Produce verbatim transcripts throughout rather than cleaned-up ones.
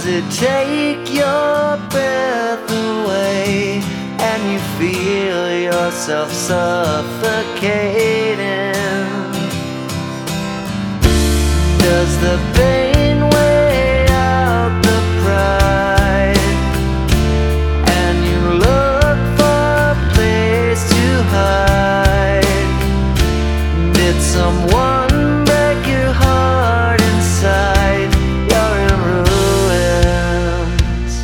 Does it take your breath away and you feel yourself suffocating? Does the pain weigh out the pride and you look for a place to hide? Did someone break your heart inside? You're in ruins.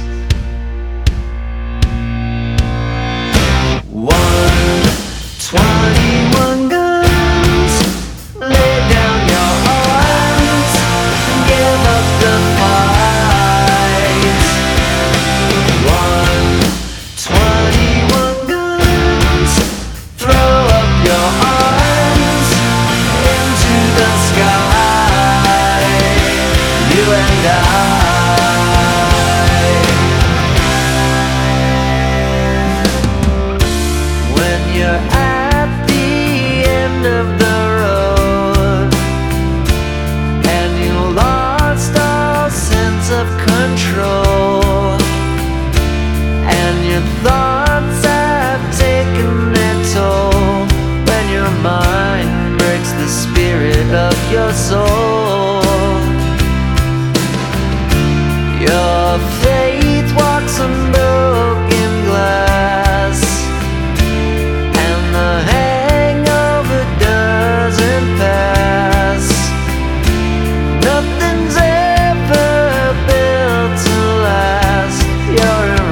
One, twenty-one guns, lay down your arms, give up the fight. One, twenty-one guns, throw up your arms into the sky, you and I. When you're at the end of the road and you lost all sense of control and your thoughts have taken their toll, when your mind breaks the spirit of your soul, your faith walks on broken glass and the hangover doesn't pass. Nothing's ever built to last. You're in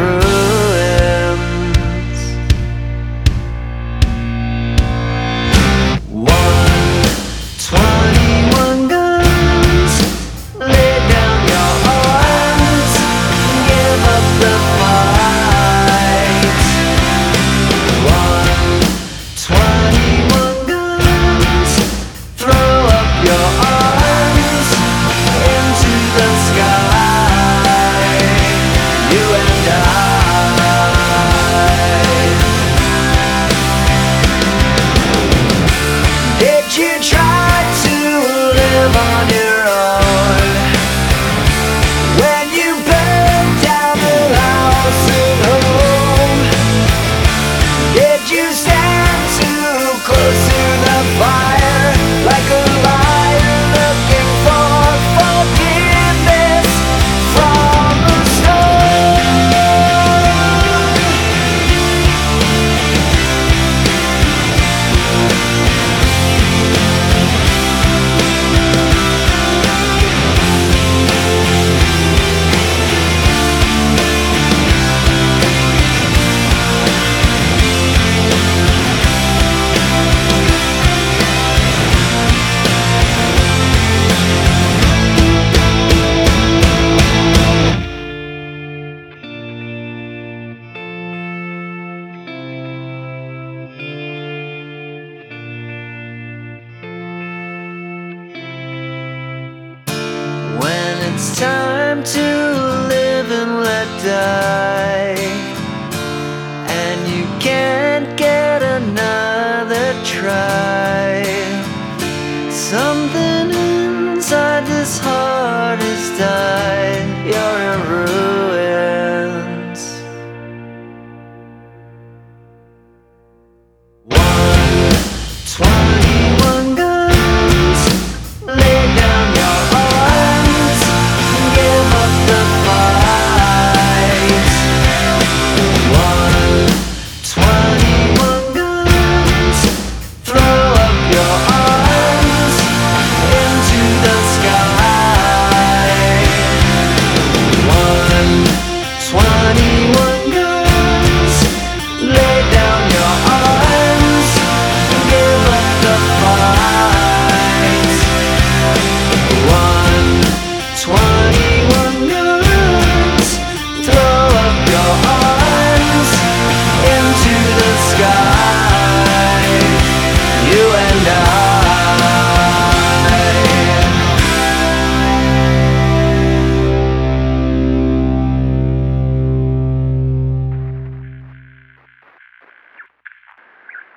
ruins. One, twenty-one guns, lay down your arms, give up the fight. One, twenty-one guns, throw up your arms into the sky, you and I. Did you try to live on your own when you burned down the house at home? Did you stand too close to the fire like a liar looking for forgiveness from the stone? When it's time to live and let die,